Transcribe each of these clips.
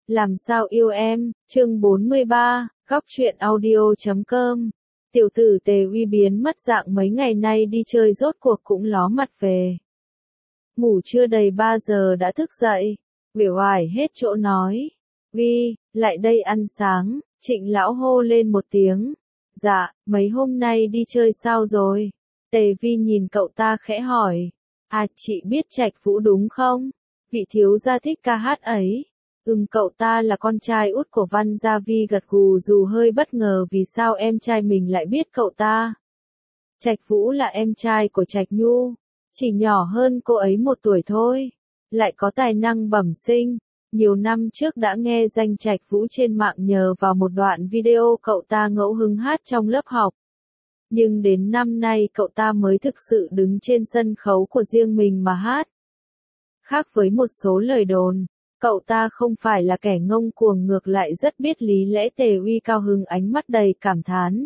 Làm sao yêu em, chương 43, góc truyện audio.com. Tiểu tử Tề Uy biến mất dạng mấy ngày nay đi chơi rốt cuộc cũng ló mặt về. Ngủ chưa đầy 3 giờ đã thức dậy, uể oải hết chỗ nói. Uy, lại đây ăn sáng, Trịnh lão hô lên một tiếng. Dạ, mấy hôm nay đi chơi sao rồi? Tề Vi nhìn cậu ta khẽ hỏi. À, chị biết Trạch Vũ đúng không? Vị thiếu gia thích ca hát ấy. Cậu ta là con trai út của Văn Gia Vi gật gù dù hơi bất ngờ vì sao em trai mình lại biết cậu ta. Trạch Vũ là em trai của Trạch Nhu, chỉ nhỏ hơn cô ấy 1 tuổi thôi, lại có tài năng bẩm sinh. Nhiều năm trước đã nghe danh Trạch Vũ trên mạng nhờ vào một đoạn video cậu ta ngẫu hứng hát trong lớp học. Nhưng đến năm nay cậu ta mới thực sự đứng trên sân khấu của riêng mình mà hát. Khác với một số lời đồn, cậu ta không phải là kẻ ngông cuồng, ngược lại rất biết lý lẽ. Tề Uy cao hứng ánh mắt đầy cảm thán.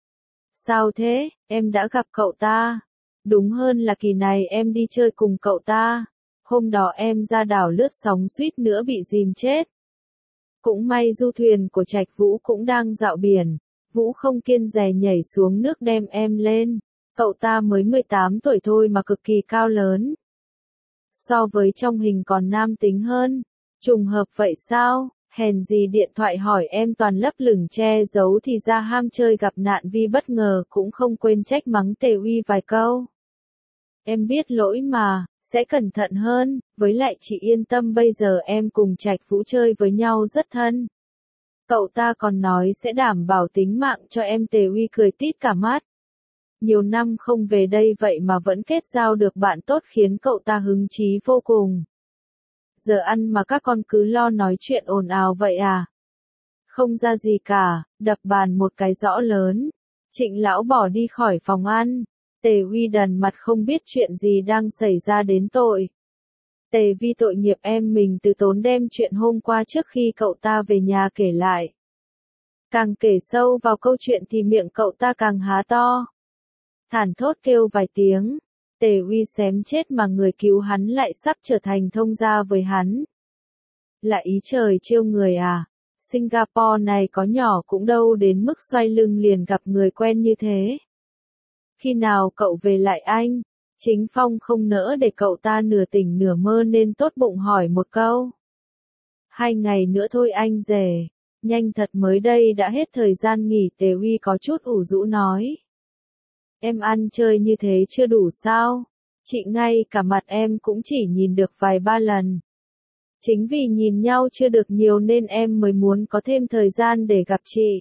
Sao thế, em đã gặp cậu ta? Đúng hơn là kỳ này em đi chơi cùng cậu ta. Hôm đó em ra đảo lướt sóng suýt nữa bị dìm chết. Cũng may du thuyền của Trạch Vũ cũng đang dạo biển. Vũ không kiêng dè nhảy xuống nước đem em lên. Cậu ta mới 18 tuổi thôi mà cực kỳ cao lớn. So với trong hình còn nam tính hơn. Trùng hợp vậy sao? Hèn gì điện thoại hỏi em toàn lấp lửng che giấu thì ra ham chơi gặp nạn. Vi bất ngờ cũng không quên trách mắng Tề Uy vài câu. Em biết lỗi mà, sẽ cẩn thận hơn, với lại chị yên tâm bây giờ em cùng Trạch Vũ chơi với nhau rất thân. Cậu ta còn nói sẽ đảm bảo tính mạng cho em. Tề Uy cười tít cả mắt. Nhiều năm không về đây vậy mà vẫn kết giao được bạn tốt khiến cậu ta hứng chí vô cùng. Giờ ăn mà các con cứ lo nói chuyện ồn ào vậy à? Không ra gì cả, đập bàn một cái rõ lớn. Trịnh lão bỏ đi khỏi phòng ăn. Tề Uy đần mặt không biết chuyện gì đang xảy ra đến tội. Tề Vi tội nghiệp em mình từ tốn đem chuyện hôm qua trước khi cậu ta về nhà kể lại. Càng kể sâu vào câu chuyện thì miệng cậu ta càng há to. Thản thốt kêu vài tiếng. Tề Uy xém chết mà người cứu hắn lại sắp trở thành thông gia với hắn. Là ý trời trêu người à? Singapore này có nhỏ cũng đâu đến mức xoay lưng liền gặp người quen như thế. Khi nào cậu về lại anh? Chính Phong không nỡ để cậu ta nửa tỉnh nửa mơ nên tốt bụng hỏi một câu. 2 ngày nữa thôi anh rể. Nhanh thật, mới đây đã hết thời gian nghỉ. Tề Uy có chút ủ rũ nói. Em ăn chơi như thế chưa đủ sao? Chị ngay cả mặt em cũng chỉ nhìn được vài ba lần. Chính vì nhìn nhau chưa được nhiều nên em mới muốn có thêm thời gian để gặp chị.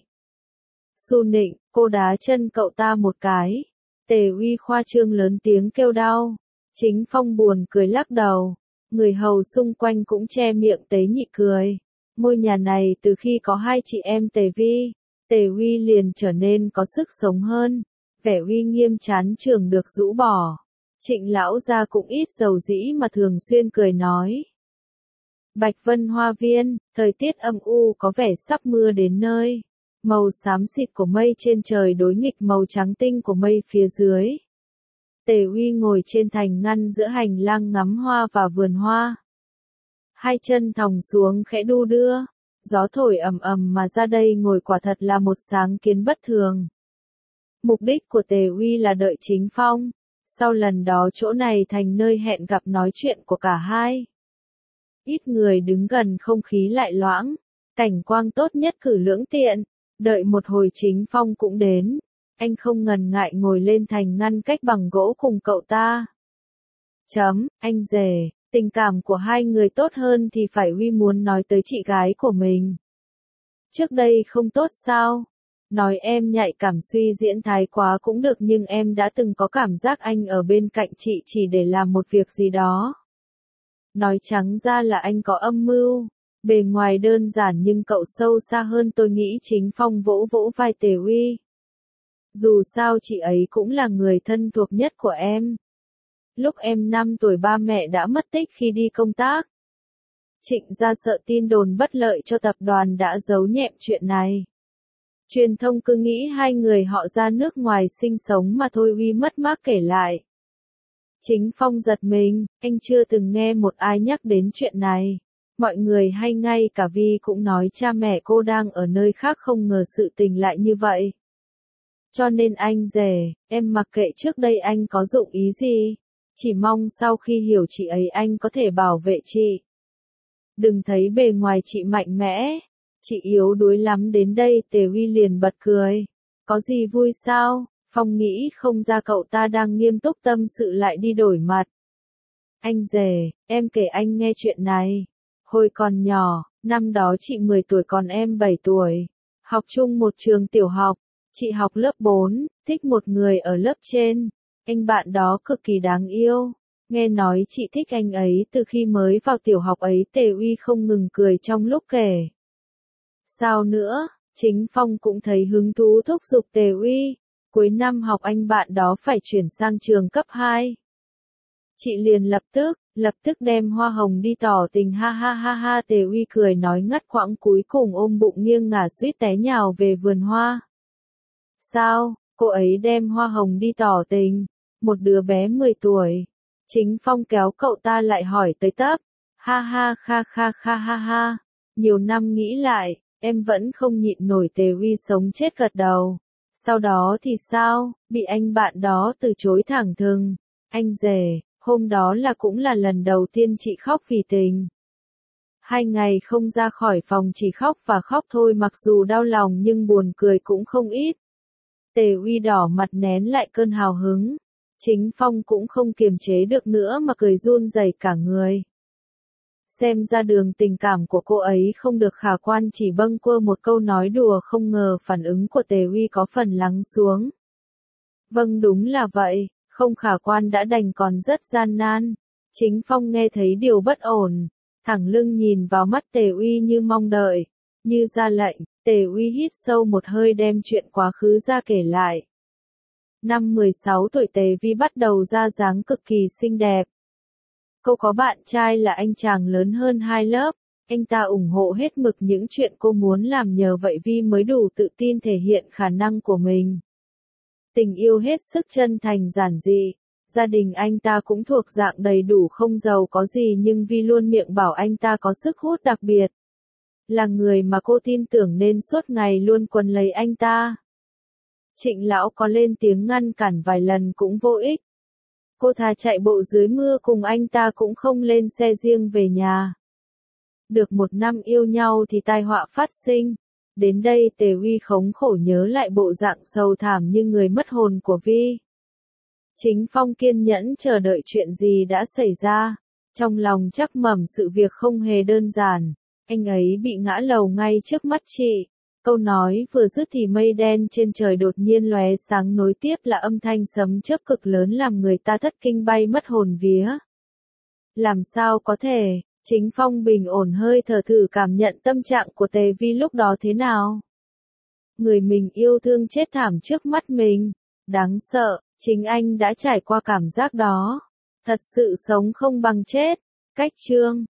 Su Nịnh, cô đá chân cậu ta một cái. Tề Uy khoa trương lớn tiếng kêu đau. Chính Phong buồn cười lắc đầu. Người hầu xung quanh cũng che miệng tế nhị cười. Ngôi nhà này từ khi có 2 chị em Tề Vi, Tề Uy liền trở nên có sức sống hơn. Vẻ uy nghiêm chán chường được rũ bỏ. Trịnh lão gia cũng ít dầu dĩ mà thường xuyên cười nói. Bạch Vân Hoa Viên, thời tiết âm u có vẻ sắp mưa đến nơi. Màu xám xịt của mây trên trời đối nghịch màu trắng tinh của mây phía dưới. Tề Uy ngồi trên thành ngăn giữa hành lang ngắm hoa và vườn hoa. 2 chân thòng xuống khẽ đu đưa. Gió thổi ầm ầm mà ra đây ngồi quả thật là một sáng kiến bất thường. Mục đích của Tề Uy là đợi Chính Phong. Sau lần đó chỗ này thành nơi hẹn gặp nói chuyện của cả hai. Ít người đứng gần không khí lại loãng. Cảnh quang tốt nhất cử lưỡng tiện. Đợi một hồi Chính Phong cũng đến. Anh không ngần ngại ngồi lên thành ngăn cách bằng gỗ cùng cậu ta. Anh rể, tình cảm của hai người tốt hơn thì phải Uy muốn nói tới chị gái của mình. Trước đây không tốt sao? Nói em nhạy cảm suy diễn thái quá cũng được nhưng em đã từng có cảm giác anh ở bên cạnh chị chỉ để làm một việc gì đó. Nói trắng ra là anh có âm mưu. Bề ngoài đơn giản nhưng cậu sâu xa hơn tôi nghĩ. Chính Phong vỗ vỗ vai Tề Uy. Dù sao chị ấy cũng là người thân thuộc nhất của em. Lúc em 5 tuổi ba mẹ đã mất tích khi đi công tác. Trịnh gia sợ tin đồn bất lợi cho tập đoàn đã giấu nhẹm chuyện này. Truyền thông cứ nghĩ 2 người họ ra nước ngoài sinh sống mà thôi. Uy mất mát kể lại. Chính Phong giật mình, anh chưa từng nghe một ai nhắc đến chuyện này. Mọi người hay ngay cả Vi cũng nói cha mẹ cô đang ở nơi khác, không ngờ sự tình lại như vậy. Cho nên anh rể, em mặc kệ trước đây anh có dụng ý gì. Chỉ mong sau khi hiểu chị ấy anh có thể bảo vệ chị. Đừng thấy bề ngoài chị mạnh mẽ, chị yếu đuối lắm. Đến đây Tề Huy liền bật cười. Có gì vui sao? Phong nghĩ không ra cậu ta đang nghiêm túc tâm sự lại đi đổi mặt. Anh rể, em kể anh nghe chuyện này. Hồi còn nhỏ, năm đó chị 10 tuổi còn em 7 tuổi. Học chung một trường tiểu học. Chị học lớp 4, thích một người ở lớp trên. Anh bạn đó cực kỳ đáng yêu. Nghe nói chị thích anh ấy từ khi mới vào tiểu học ấy. Tề Uy không ngừng cười trong lúc kể. Sao nữa, chính Phong cũng thấy hứng thú thúc giục Tề Uy. Cuối năm học anh bạn đó phải chuyển sang trường cấp 2. Chị liền lập tức đem hoa hồng đi tỏ tình, ha ha ha ha. Tề Uy cười nói ngắt quãng, cuối cùng ôm bụng nghiêng ngả suýt té nhào về vườn hoa. Sao, cô ấy đem hoa hồng đi tỏ tình? Một đứa bé 10 tuổi. Chính Phong kéo cậu ta lại hỏi tới tấp. Ha ha kha kha kha ha ha. Nhiều năm nghĩ lại, em vẫn không nhịn nổi. Tề Uy sống chết gật đầu. Sau đó thì sao, bị anh bạn đó từ chối thẳng thừng. Anh rể, hôm đó cũng là lần đầu tiên chị khóc vì tình. 2 ngày không ra khỏi phòng chỉ khóc và khóc thôi, mặc dù đau lòng nhưng buồn cười cũng không ít. Tề Uy đỏ mặt nén lại cơn hào hứng. Chính Phong cũng không kiềm chế được nữa mà cười run rẩy cả người. Xem ra đường tình cảm của cô ấy không được khả quan, chỉ bâng quơ một câu nói đùa. Không ngờ phản ứng của Tề Uy có phần lắng xuống. Vâng, đúng là vậy, không khả quan đã đành còn rất gian nan. Chính Phong nghe thấy điều bất ổn, thẳng lưng nhìn vào mắt Tề Uy như mong đợi, như ra lệnh. Tề Uy hít sâu một hơi đem chuyện quá khứ ra kể lại. Năm 16 tuổi Tề Vi bắt đầu ra dáng cực kỳ xinh đẹp. Cô có bạn trai là anh chàng lớn hơn 2 lớp, anh ta ủng hộ hết mực những chuyện cô muốn làm, nhờ vậy Vi mới đủ tự tin thể hiện khả năng của mình. Tình yêu hết sức chân thành giản dị, gia đình anh ta cũng thuộc dạng đầy đủ không giàu có gì, nhưng Vi luôn miệng bảo anh ta có sức hút đặc biệt. Là người mà cô tin tưởng nên suốt ngày luôn quấn lấy anh ta. Trịnh lão có lên tiếng ngăn cản vài lần cũng vô ích. Cô thà chạy bộ dưới mưa cùng anh ta cũng không lên xe riêng về nhà. Được 1 năm yêu nhau thì tai họa phát sinh. Đến đây Tề Uy khống khổ nhớ lại bộ dạng sầu thảm như người mất hồn của Vi. Chính Phong kiên nhẫn chờ đợi chuyện gì đã xảy ra. Trong lòng chắc mẩm sự việc không hề đơn giản. Anh ấy bị ngã lầu ngay trước mắt chị. Câu nói vừa dứt thì mây đen trên trời đột nhiên lóe sáng, nối tiếp là âm thanh sấm chớp cực lớn làm người ta thất kinh bay mất hồn vía. Làm sao có thể? Chính Phong bình ổn hơi thở thử cảm nhận tâm trạng của Tề Vi lúc đó thế nào. Người mình yêu thương chết thảm trước mắt mình. Đáng sợ, chính anh đã trải qua cảm giác đó. Thật sự sống không bằng chết. Cách chương